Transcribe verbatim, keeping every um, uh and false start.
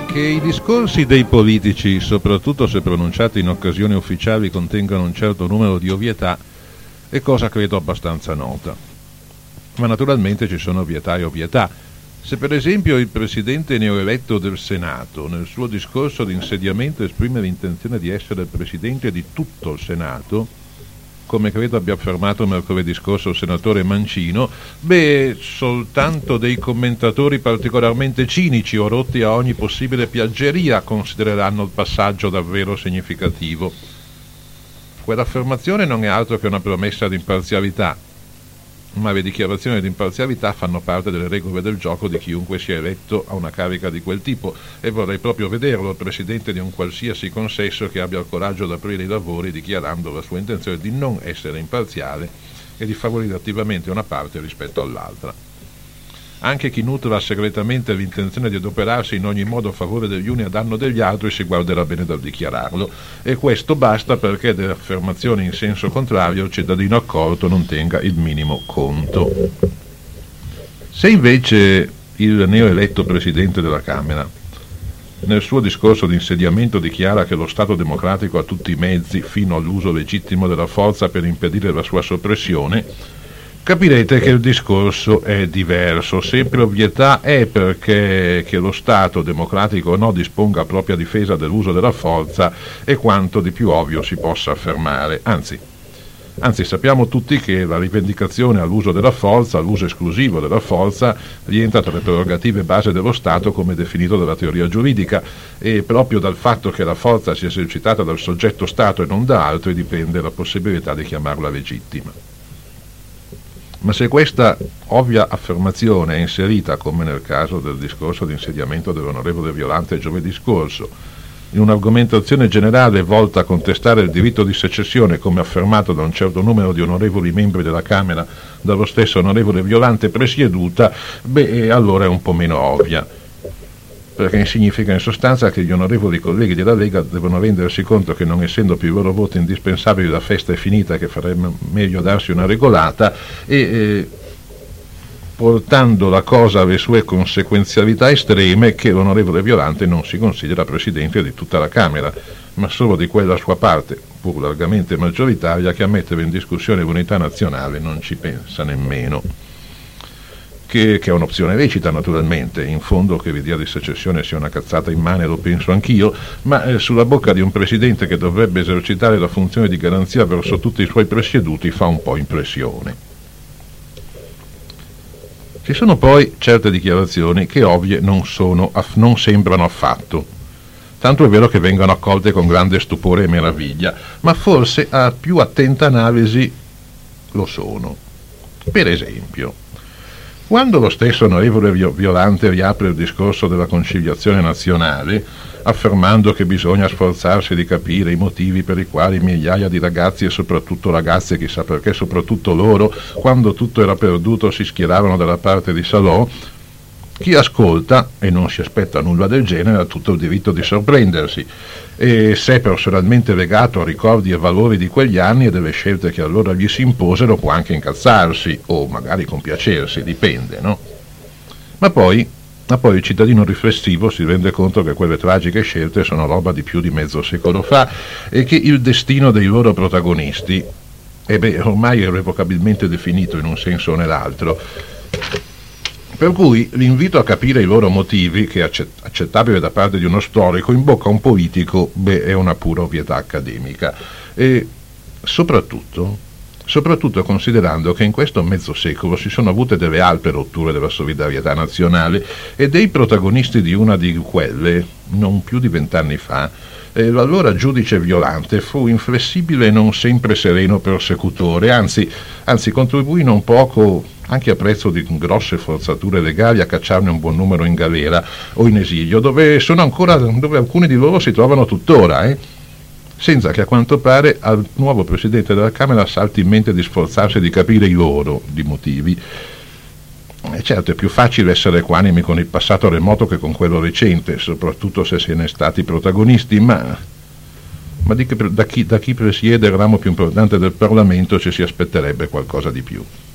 Che i discorsi dei politici, soprattutto se pronunciati in occasioni ufficiali, contengano un certo numero di ovvietà è cosa credo abbastanza nota. Ma naturalmente ci sono ovvietà e ovvietà. Se per esempio il presidente neoeletto del Senato nel suo discorso di insediamento esprime l'intenzione di essere presidente di tutto il Senato, come credo abbia affermato mercoledì scorso il senatore Mancino, beh, soltanto dei commentatori particolarmente cinici o rotti a ogni possibile piaggeria considereranno il passaggio davvero significativo. Quell'affermazione non è altro che una promessa di imparzialità, ma le dichiarazioni di imparzialità fanno parte delle regole del gioco di chiunque sia eletto a una carica di quel tipo, e vorrei proprio vederlo il presidente di un qualsiasi consesso che abbia il coraggio di aprire i lavori dichiarando la sua intenzione di non essere imparziale e di favorire attivamente una parte rispetto all'altra. Anche chi nutra segretamente l'intenzione di adoperarsi in ogni modo a favore degli uni a danno degli altri si guarderà bene dal dichiararlo, e questo basta perché delle affermazioni in senso contrario il cittadino accorto non tenga il minimo conto. Se invece il neoeletto presidente della Camera nel suo discorso di insediamento dichiara che lo Stato democratico ha tutti i mezzi, fino all'uso legittimo della forza, per impedire la sua soppressione, capirete che il discorso è diverso. Sempre ovvietà è perché che lo Stato, democratico o no, disponga a propria difesa dell'uso della forza è quanto di più ovvio si possa affermare. Anzi, anzi sappiamo tutti che la rivendicazione all'uso della forza, all'uso esclusivo della forza, rientra tra le prerogative base dello Stato come definito dalla teoria giuridica, e proprio dal fatto che la forza sia esercitata dal soggetto Stato e non da altri dipende la possibilità di chiamarla legittima. Ma se questa ovvia affermazione è inserita, come nel caso del discorso di insediamento dell'onorevole Violante giovedì scorso, in un'argomentazione generale volta a contestare il diritto di secessione, come affermato da un certo numero di onorevoli membri della Camera dallo stesso onorevole Violante presieduta, beh, allora è un po' meno ovvia, perché significa in sostanza che gli onorevoli colleghi della Lega devono rendersi conto che, non essendo più i loro voti indispensabili, la festa è finita, che farebbe meglio darsi una regolata, e eh, portando la cosa alle sue conseguenzialità estreme, che l'onorevole Violante non si considera presidente di tutta la Camera, ma solo di quella sua parte, pur largamente maggioritaria, che a mettere in discussione l'unità nazionale non ci pensa nemmeno. Che, che è un'opzione lecita naturalmente, in fondo che l'idea di secessione sia una cazzata immane lo penso anch'io, ma eh, sulla bocca di un presidente che dovrebbe esercitare la funzione di garanzia verso tutti i suoi presieduti fa un po' impressione. Ci sono poi certe dichiarazioni che ovvie non sono, non sembrano affatto, tanto è vero che vengono accolte con grande stupore e meraviglia, ma forse a più attenta analisi lo sono. Per esempio, quando lo stesso onorevole Violante riapre il discorso della conciliazione nazionale, affermando che bisogna sforzarsi di capire i motivi per i quali migliaia di ragazzi e soprattutto ragazze, chissà perché soprattutto loro, quando tutto era perduto si schierarono dalla parte di Salò, chi ascolta e non si aspetta nulla del genere ha tutto il diritto di sorprendersi, e se è personalmente legato a ricordi e valori di quegli anni e delle scelte che allora gli si imposero può anche incazzarsi o magari compiacersi, dipende, no? Ma poi, ma poi il cittadino riflessivo si rende conto che quelle tragiche scelte sono roba di più di mezzo secolo fa e che il destino dei loro protagonisti è beh, ormai irrevocabilmente definito in un senso o nell'altro. Per cui l'invito a capire i loro motivi, che è accettabile da parte di uno storico, in bocca a un politico, beh, è una pura ovvietà accademica. E soprattutto, soprattutto considerando che in questo mezzo secolo si sono avute delle altre rotture della solidarietà nazionale e dei protagonisti di una di quelle, non più di vent'anni fa, eh, l'allora giudice Violante fu inflessibile e non sempre sereno persecutore, anzi, anzi contribuì non poco, anche a prezzo di grosse forzature legali, a cacciarne un buon numero in galera o in esilio, dove sono ancora, dove alcuni di loro si trovano tuttora, eh? senza che a quanto pare al nuovo presidente della Camera salti in mente di sforzarsi di capire i loro di motivi. E certo, è più facile essere equanimi con il passato remoto che con quello recente, soprattutto se se ne è stati protagonisti, ma, ma di che, da, chi, da chi presiede il ramo più importante del Parlamento ci si aspetterebbe qualcosa di più.